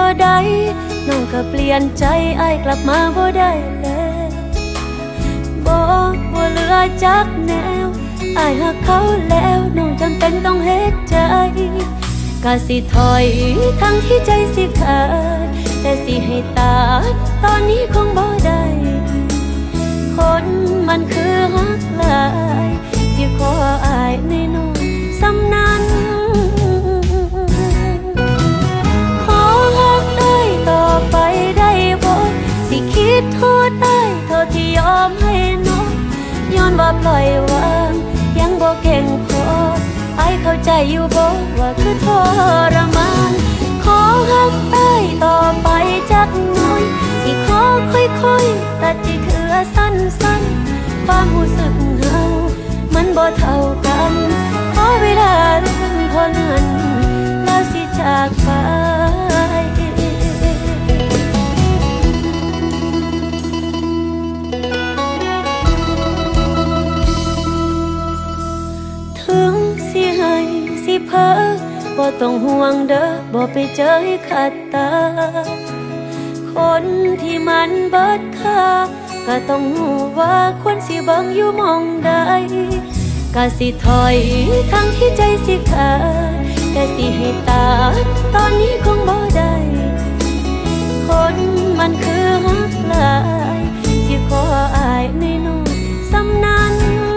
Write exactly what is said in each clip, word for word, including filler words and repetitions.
ได้น้องก็เปลี่ยนใจอ้ายกลับมาบ่ได้แล้วบ่บ่เหลือจักแนวอ้ายหักเขาแล้วน้องจำเป็นต้องเฮ็ดใจก็สิถอยทั้งที่ใจสิขาดแต่สิให้ตาตอนนี้คงบ่ได้คนมันคือฮักหลายสิขออ้ายในน้องสำนั้นขอฮักได้ต่อไปได้บ่สิคิดโทษได้เท่าที่ยอมให้น้องย้อนว่าปล่อยวางยังบ่เก่งพออ้ายเข้าใจอยู่บ่ว่าคือทรมานขอฮักได้ต่อไปจักหน่อยสิขอค่อยๆตัดที่เถือสั้นๆความรู้สึกเฮามันบ่เท่ากันขอเวลาเรื่องเท่านั้นแล้วสิจากไปถึงสิให้สิเพ้อบ่ต้องห่วงเด้อบ่ไปเจอให้ขัดตาคนที่มันเบิดค่าก็ต้องรู้ว่าควรสิเบิ่งอยู่มองใดก็สิถอยทั้งที่ใจสิขาดแต่สิให้ตาตอนนี้คงบ่ได้คนมันคือฮักหลายสิขออ้ายในน้องสำนั้น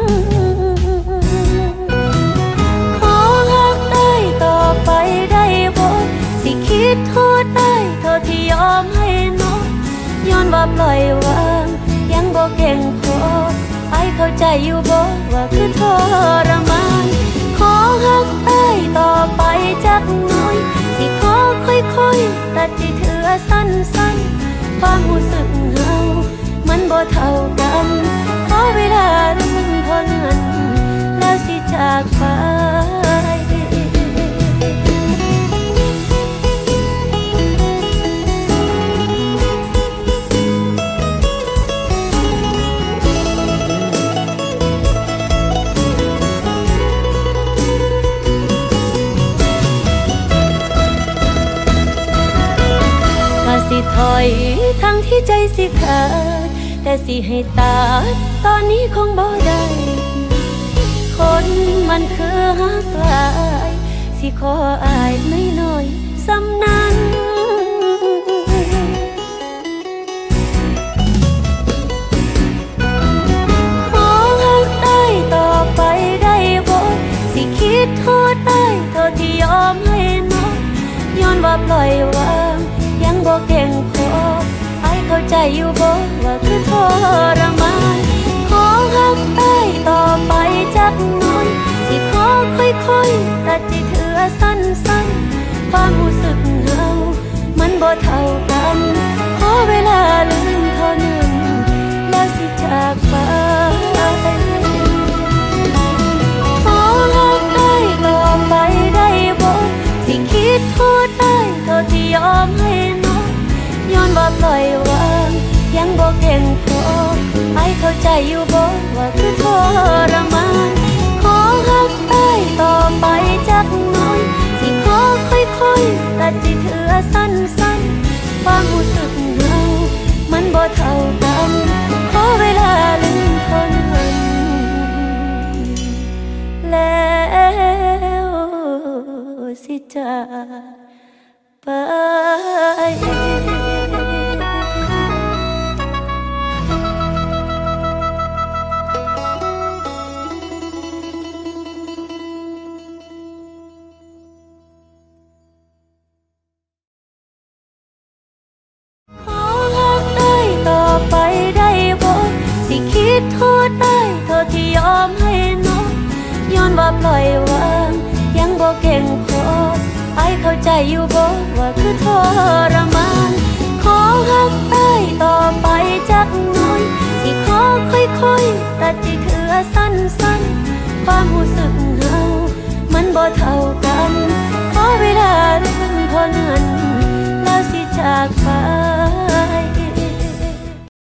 ขอฮักได้ต่อไปได้บ่สิคิดโทษได้เท่าที่ยอมให้น้องย้อนว่าปล่อยวางยังบ่เก่งพออ้ายเข้าใจอยู่บ่ว่าคือทรมานขอฮักได้ต่อไปจักหน่อยสิขอค่อยๆตัดที่เถือสั้นๆความรู้สึกเฮามันบ่เท่ากันขอเวลาเรื่องเท่านั้นแล้วสิจากไปสิถอยทั้งที่ใจสิขาดแต่สิให้ตาตอนนี้คงบ่ได้คนมันคือฮักหลายสิขออ้ายไม่น้อยสำนั้นขอฮักได้ต่อไปได้บ่สิคิดโทษได้เท่าที่ยอมให้น้องย้อนว่าปล่อยวางยังบ่เก่งพออ้ายเข้าใจอยู่บ่ว่าคือทรมานขอฮักได้ต่อไปจักหน่อยสิขอค่อยๆตัดที่เถือสั้นๆความรู้สึกเฮามันบ่เท่ากันขอเวลาลืมเท่านั้นแล้วสิจากไปขอฮักได้ต่อไปได้บ่สิคิดโทษได้เท่าที่ยอมให้ย้อนว่าปล่อยวางยังบ่เก่งพออ้ายเข้าใจอยู่บ่ว่าคือทรมานขอฮักได้ต่อไปจักหน่อยสิขอค่อยๆตัดที่เถือสั้นๆความรู้สึกเฮามันบ่เท่ากันขอเวลาลืมเท่านั้นแล้วสิจากไปโทษได้เท่าที่ยอมให้น้องย้อนว่าปล่อยวางยังบ่เก่งพออ้ายเข้าใจอยู่บ่ว่าคือทรมานขอฮักได้ต่อไปจักหน่อยสิขอค่อยๆตัดที่เถือสั้นๆความรู้สึกเฮามันบ่เท่ากันขอเวลาเรื่องเท่านั้นแล้วสิจากไป